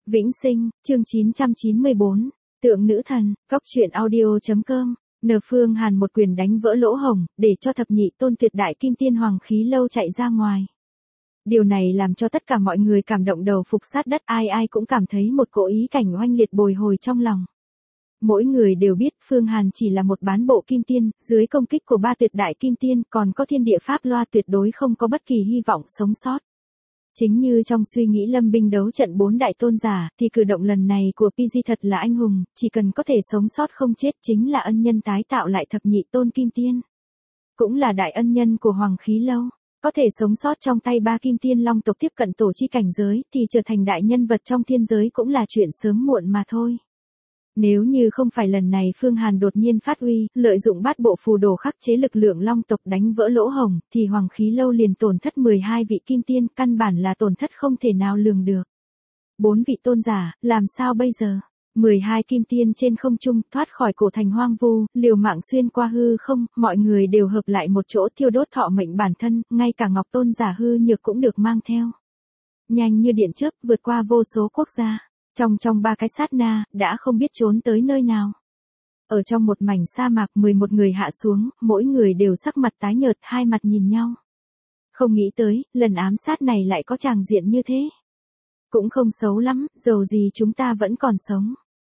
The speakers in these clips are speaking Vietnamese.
Vĩnh Sinh, chương 994, Tượng Nữ Thần, Góc truyện audio.com. Phương Hàn một quyền đánh vỡ lỗ hổng, để cho thập nhị tôn tuyệt đại kim tiên hoàng khí lâu chạy ra ngoài. Điều này làm cho tất cả mọi người cảm động đầu phục sát đất, ai ai cũng cảm thấy một cỗ ý cảnh oanh liệt bồi hồi trong lòng. Mỗi người đều biết Phương Hàn chỉ là một bán bộ kim tiên, dưới công kích của ba tuyệt đại kim tiên còn có thiên địa pháp loa tuyệt đối không có bất kỳ hy vọng sống sót. Chính như trong suy nghĩ lâm binh đấu trận bốn đại tôn giả, thì cử động lần này của PG thật là anh hùng, chỉ cần có thể sống sót không chết chính là ân nhân tái tạo lại thập nhị tôn kim tiên. Cũng là đại ân nhân của Hoàng Khí Lâu, có thể sống sót trong tay ba kim tiên long tộc tiếp cận tổ chi cảnh giới thì trở thành đại nhân vật trong thiên giới cũng là chuyện sớm muộn mà thôi. Nếu như không phải lần này Phương Hàn đột nhiên phát uy, lợi dụng bát bộ phù đồ khắc chế lực lượng long tộc đánh vỡ lỗ hổng, thì Hoàng Khí Lâu liền tổn thất 12 vị kim tiên, căn bản là tổn thất không thể nào lường được. 4 vị tôn giả, làm sao bây giờ? 12 kim tiên trên không trung thoát khỏi cổ thành hoang vu, liều mạng xuyên qua hư không, mọi người đều hợp lại một chỗ thiêu đốt thọ mệnh bản thân, ngay cả Ngọc Tôn giả hư nhược cũng được mang theo. Nhanh như điện chớp vượt qua vô số quốc gia. Trong ba cái sát na, đã không biết trốn tới nơi nào. Ở trong một mảnh sa mạc 11 người hạ xuống, mỗi người đều sắc mặt tái nhợt, hai mặt nhìn nhau. Không nghĩ tới, lần ám sát này lại có tràng diện như thế. Cũng không xấu lắm, dầu gì chúng ta vẫn còn sống.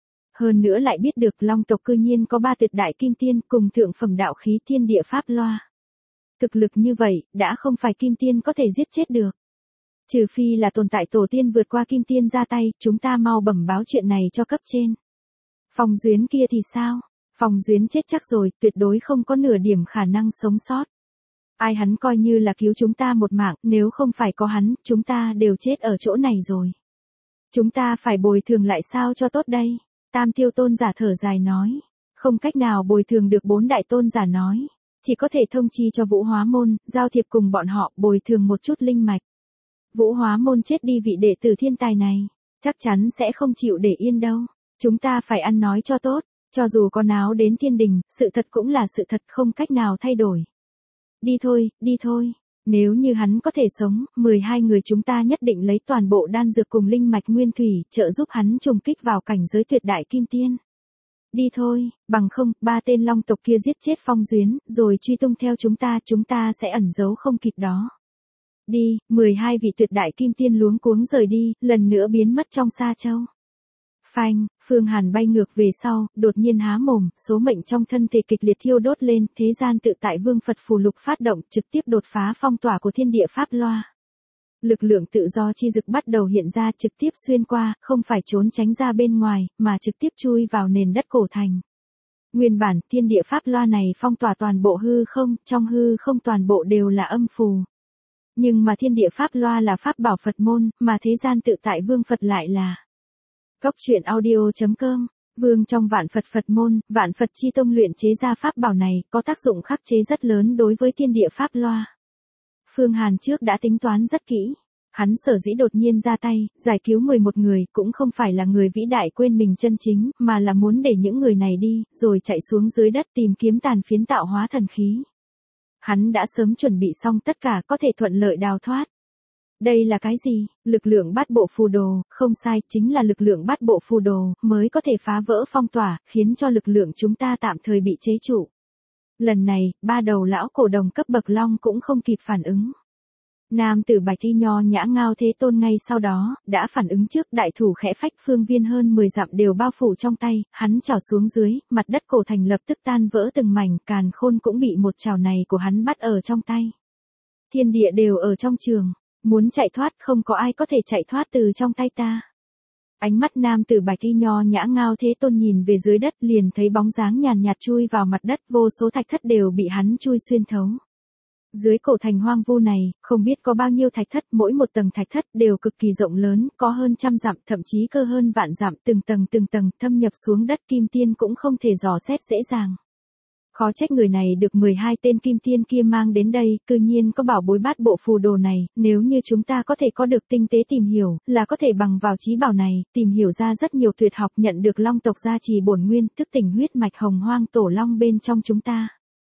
Hơn nữa lại biết được long tộc cư nhiên có ba tuyệt đại kim tiên cùng thượng phẩm đạo khí thiên địa pháp loa. Thực lực như vậy, đã không phải kim tiên có thể giết chết được. Trừ phi là tồn tại tổ tiên vượt qua kim tiên ra tay, chúng ta mau bẩm báo chuyện này cho cấp trên. Phong Duyến kia thì sao? Phong Duyến chết chắc rồi, tuyệt đối không có nửa điểm khả năng sống sót. Ai hắn coi như là cứu chúng ta một mạng, nếu không phải có hắn, chúng ta đều chết ở chỗ này rồi. Chúng ta phải bồi thường lại sao cho tốt đây? Tam Tiêu tôn giả thở dài nói. Không cách nào bồi thường được bốn đại tôn giả nói. Chỉ có thể thông chi cho Vũ Hóa Môn, giao thiệp cùng bọn họ, bồi thường một chút linh mạch. Vũ Hóa Môn chết đi vị đệ tử thiên tài này, chắc chắn sẽ không chịu để yên đâu. Chúng ta phải ăn nói cho tốt, cho dù có náo đến thiên đình, sự thật cũng là sự thật không cách nào thay đổi. Đi thôi, nếu như hắn có thể sống, 12 người chúng ta nhất định lấy toàn bộ đan dược cùng linh mạch nguyên thủy, trợ giúp hắn trùng kích vào cảnh giới tuyệt đại kim tiên. Đi thôi, bằng không, ba tên long tộc kia giết chết Phong Duyến, rồi truy tung theo chúng ta sẽ ẩn giấu không kịp đó. Đi, 12 vị tuyệt đại kim tiên luống cuống rời đi, lần nữa biến mất trong sa châu. Phanh, Phương Hàn bay ngược về sau, đột nhiên há mồm, số mệnh trong thân thể kịch liệt thiêu đốt lên, thế gian tự tại vương Phật phù lục phát động, trực tiếp đột phá phong tỏa của thiên địa pháp loa. Lực lượng tự do chi dực bắt đầu hiện ra trực tiếp xuyên qua, không phải trốn tránh ra bên ngoài, mà trực tiếp chui vào nền đất cổ thành. Nguyên bản, thiên địa pháp loa này phong tỏa toàn bộ hư không, trong hư không toàn bộ đều là âm phù. Nhưng mà thiên địa pháp loa là pháp bảo Phật môn, mà thế gian tự tại vương Phật lại là. Góc truyện audio.com, vương trong vạn Phật môn, vạn Phật chi tông luyện chế ra pháp bảo này, có tác dụng khắc chế rất lớn đối với thiên địa pháp loa. Phương Hàn trước đã tính toán rất kỹ. Hắn sở dĩ đột nhiên ra tay, giải cứu 11 người, cũng không phải là người vĩ đại quên mình chân chính, mà là muốn để những người này đi, rồi chạy xuống dưới đất tìm kiếm tàn phiến tạo hóa thần khí. Hắn đã sớm chuẩn bị xong tất cả có thể thuận lợi đào thoát. Đây là cái gì? Lực lượng bát bộ phù đồ, không sai, chính là lực lượng bát bộ phù đồ, mới có thể phá vỡ phong tỏa, khiến cho lực lượng chúng ta tạm thời bị chế trụ. Lần này, ba đầu lão cổ đồng cấp bậc long cũng không kịp phản ứng. Nam tử Bạch Y nho nhã Ngao Thế Tôn ngay sau đó, đã phản ứng trước, đại thủ khẽ phách, phương viên hơn 10 dặm đều bao phủ trong tay, hắn chảo xuống dưới, mặt đất cổ thành lập tức tan vỡ từng mảnh, càn khôn cũng bị một chảo này của hắn bắt ở trong tay. Thiên địa đều ở trong trường, muốn chạy thoát không có ai có thể chạy thoát từ trong tay ta. Ánh mắt nam tử Bạch Y nho nhã Ngao Thế Tôn nhìn về dưới đất liền thấy bóng dáng nhàn nhạt chui vào mặt đất, vô số thạch thất đều bị hắn chui xuyên thấu. Dưới cổ thành hoang vu này, không biết có bao nhiêu thạch thất, mỗi một tầng thạch thất đều cực kỳ rộng lớn, có hơn trăm dặm, thậm chí cơ hơn vạn dặm, từng tầng, thâm nhập xuống đất kim tiên cũng không thể dò xét dễ dàng. Khó trách người này được 12 tên kim tiên kia mang đến đây, cư nhiên có bảo bối bát bộ phù đồ này, nếu như chúng ta có thể có được tinh tế tìm hiểu, là có thể bằng vào trí bảo này, tìm hiểu ra rất nhiều tuyệt học, nhận được long tộc gia trì bổn nguyên, thức tỉnh huyết mạch hồng hoang tổ long bên trong chúng ta.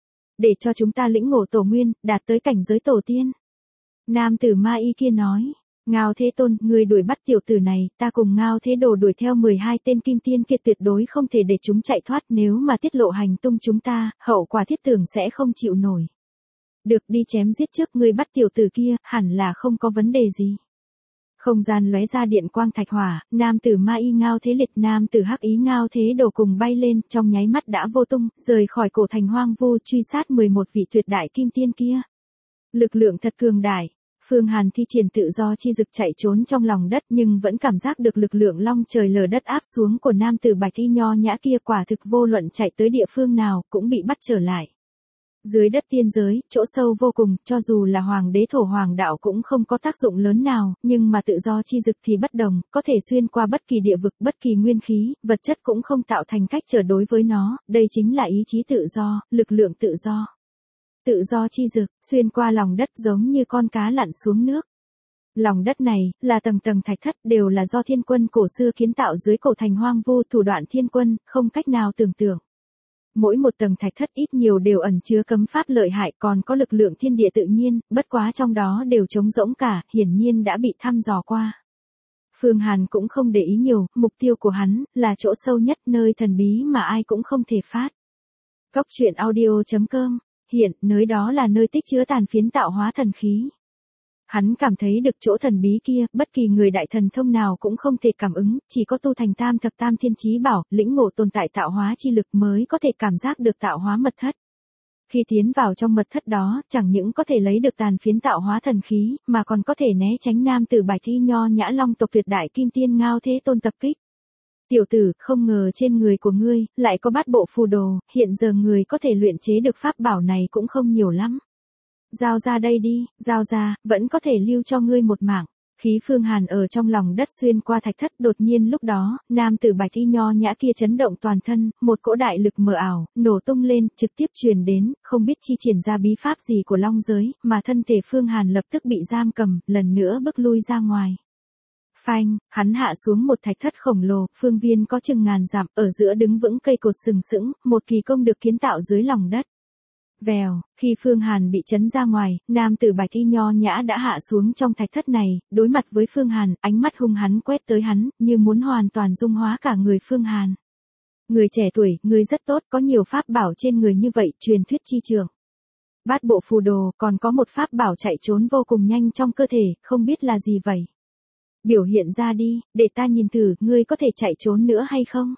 Để cho chúng ta lĩnh ngộ tổ nguyên, đạt tới cảnh giới tổ tiên. Nam tử Ma Y kia nói, Ngao Thế Tôn, ngươi đuổi bắt tiểu tử này, ta cùng Ngao Thế Đồ đuổi theo 12 tên kim tiên kia tuyệt đối không thể để chúng chạy thoát, nếu mà tiết lộ hành tung chúng ta, hậu quả thiết tưởng sẽ không chịu nổi. Được, đi chém giết trước, ngươi bắt tiểu tử kia, hẳn là không có vấn đề gì. Không gian lóe ra điện quang thạch hỏa, nam tử Ma Y Ngao Thế Liệt, nam tử Hắc Ý Ngao Thế Đồ cùng bay lên, trong nháy mắt đã vô tung, rời khỏi cổ thành hoang vu, truy sát 11 vị tuyệt đại kim tiên kia. Lực lượng thật cường đại. Phương Hàn thi triển tự do chi dực chạy trốn trong lòng đất, nhưng vẫn cảm giác được lực lượng long trời lở đất áp xuống của nam tử bạch y nho nhã kia, quả thực vô luận chạy tới địa phương nào cũng bị bắt trở lại. Dưới đất tiên giới, chỗ sâu vô cùng, cho dù là hoàng đế thổ hoàng đạo cũng không có tác dụng lớn nào, nhưng mà tự do chi dực thì bất đồng, có thể xuyên qua bất kỳ địa vực, bất kỳ nguyên khí, vật chất cũng không tạo thành cách trở đối với nó, đây chính là ý chí tự do, lực lượng tự do. Tự do chi dực, xuyên qua lòng đất giống như con cá lặn xuống nước. Lòng đất này, là tầng tầng thạch thất, đều là do thiên quân cổ xưa kiến tạo dưới cổ thành hoang vu, thủ đoạn thiên quân, không cách nào tưởng tượng. Mỗi một tầng thạch thất ít nhiều đều ẩn chứa cấm pháp lợi hại, còn có lực lượng thiên địa tự nhiên, bất quá trong đó đều trống rỗng cả, hiển nhiên đã bị thăm dò qua. Phương Hàn cũng không để ý nhiều, mục tiêu của hắn, là chỗ sâu nhất, nơi thần bí mà ai cũng không thể phát. Góc truyện audio.com. Hiện, nơi đó là nơi tích chứa tàn phiến tạo hóa thần khí. Hắn cảm thấy được chỗ thần bí kia, bất kỳ người đại thần thông nào cũng không thể cảm ứng, chỉ có tu thành tam thập tam thiên chí bảo, lĩnh ngộ tồn tại tạo hóa chi lực mới có thể cảm giác được tạo hóa mật thất. Khi tiến vào trong mật thất đó, chẳng những có thể lấy được tàn phiến tạo hóa thần khí, mà còn có thể né tránh nam tử bạch y nho nhã long tộc tuyệt đại kim tiên Ngao Thế Tôn tập kích. Tiểu tử, không ngờ trên người của ngươi, lại có bát bộ phù đồ, hiện giờ người có thể luyện chế được pháp bảo này cũng không nhiều lắm. Giao ra đây đi, giao ra, vẫn có thể lưu cho ngươi một mảng. Khí Phương Hàn ở trong lòng đất xuyên qua thạch thất, đột nhiên lúc đó, nam tử bạch y nho nhã kia chấn động toàn thân, một cỗ đại lực mờ ảo, nổ tung lên, trực tiếp truyền đến, không biết chi triển ra bí pháp gì của long giới, mà thân thể Phương Hàn lập tức bị giam cầm, lần nữa bước lui ra ngoài. Phanh, hắn hạ xuống một thạch thất khổng lồ, phương viên có chừng ngàn dặm, ở giữa đứng vững cây cột sừng sững, một kỳ công được kiến tạo dưới lòng đất. Vèo, khi Phương Hàn bị chấn ra ngoài, nam tử bạch y nho nhã đã hạ xuống trong thạch thất này, đối mặt với Phương Hàn, ánh mắt hung hắn quét tới hắn, như muốn hoàn toàn dung hóa cả người Phương Hàn. Người trẻ tuổi, người rất tốt, có nhiều pháp bảo trên người như vậy, truyền thuyết chi trường. Bát bộ phù đồ, còn có một pháp bảo chạy trốn vô cùng nhanh trong cơ thể, không biết là gì vậy. Biểu hiện ra đi, để ta nhìn thử, ngươi có thể chạy trốn nữa hay không?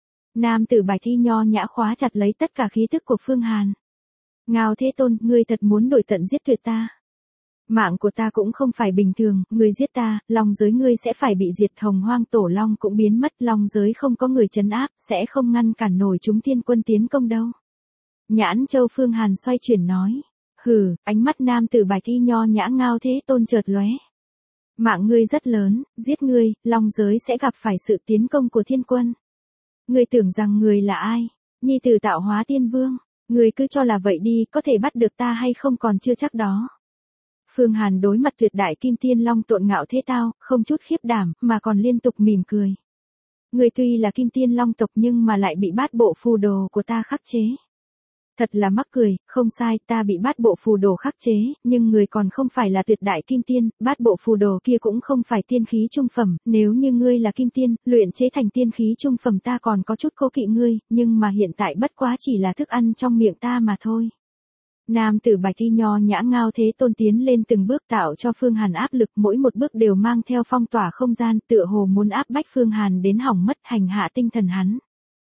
Nam tử bạch y nho nhã khóa chặt lấy tất cả khí tức của Phương Hàn. Ngao Thế Tôn, ngươi thật muốn đổi tận giết tuyệt ta. Mạng của ta cũng không phải bình thường, ngươi giết ta, long giới ngươi sẽ phải bị diệt, hồng hoang tổ long cũng biến mất, long giới không có người trấn áp, sẽ không ngăn cản nổi chúng thiên quân tiến công đâu. Nhãn Châu Phương Hàn xoay chuyển nói. Hừ, ánh mắt nam tử bạch y nho nhã Ngao Thế Tôn chợt lóe. Mạng ngươi rất lớn, giết ngươi, long giới sẽ gặp phải sự tiến công của thiên quân. Ngươi tưởng rằng ngươi là ai? Nhi tử tạo hóa tiên vương. Ngươi cứ cho là vậy đi, có thể bắt được ta hay không còn chưa chắc đó. Phương Hàn đối mặt tuyệt đại kim tiên long tộn ngạo thế tao, không chút khiếp đảm, mà còn liên tục mỉm cười. Ngươi tuy là kim tiên long tộc nhưng mà lại bị bát bộ phù đồ của ta khắc chế. Thật là mắc cười, không sai, ta bị bát bộ phù đồ khắc chế, nhưng người còn không phải là tuyệt đại kim tiên, bát bộ phù đồ kia cũng không phải tiên khí trung phẩm, nếu như ngươi là kim tiên, luyện chế thành tiên khí trung phẩm ta còn có chút cố kỵ ngươi, nhưng mà hiện tại bất quá chỉ là thức ăn trong miệng ta mà thôi. Nam tử bạch y nho nhã Ngao Thế Tôn tiến lên từng bước tạo cho Phương Hàn áp lực, mỗi một bước đều mang theo phong tỏa không gian, tựa hồ muốn áp bách Phương Hàn đến hỏng mất, hành hạ tinh thần hắn.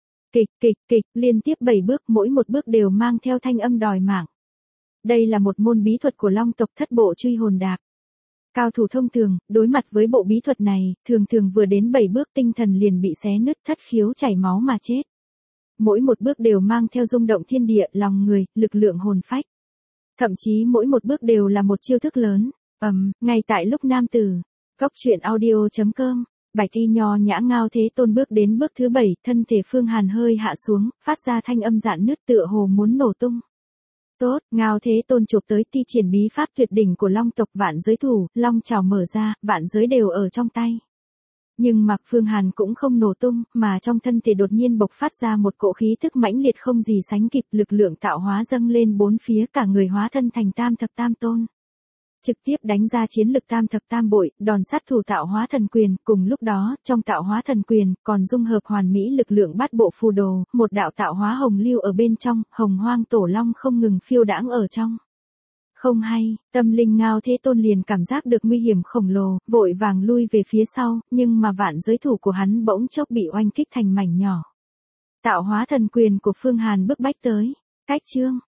Kịch, liên tiếp 7 bước, mỗi một bước đều mang theo thanh âm đòi mạng. Đây là một môn bí thuật của long tộc thất bộ truy hồn đạp. Cao thủ thông thường, đối mặt với bộ bí thuật này, thường vừa đến 7 bước tinh thần liền bị xé nứt, thất khiếu chảy máu mà chết. Mỗi một bước đều mang theo rung động thiên địa, lòng người, lực lượng hồn phách. Thậm chí mỗi một bước đều là một chiêu thức lớn. Ngay tại lúc nam tử, góc truyện audio.com. Bạch y nho nhã Ngao Thế Tôn bước đến bước thứ 7, thân thể Phương Hàn hơi hạ xuống, phát ra thanh âm rạn nứt tựa hồ muốn nổ tung. Tốt, Ngao Thế Tôn chụp tới thi triển bí pháp tuyệt đỉnh của long tộc vạn giới thủ, long trảo mở ra, vạn giới đều ở trong tay. Nhưng mà Phương Hàn cũng không nổ tung, mà trong thân thể đột nhiên bộc phát ra một cỗ khí tức mãnh liệt không gì sánh kịp, lực lượng tạo hóa dâng lên bốn phía, cả người hóa thân thành tam thập tam tôn. trực tiếp đánh ra chiến lực tam thập tam bội, đòn sát thủ tạo hóa thần quyền. Cùng lúc đó, trong tạo hóa thần quyền, còn dung hợp hoàn mỹ lực lượng bát bộ phù đồ, một đạo tạo hóa hồng lưu ở bên trong, hồng hoang tổ long không ngừng phiêu đãng ở trong. Không hay, tâm linh Ngao Thế Tôn liền cảm giác được nguy hiểm khổng lồ, vội vàng lui về phía sau, nhưng mà vạn giới thủ của hắn bỗng chốc bị oanh kích thành mảnh nhỏ. Tạo hóa thần quyền của Phương Hàn bức bách tới. Cách chương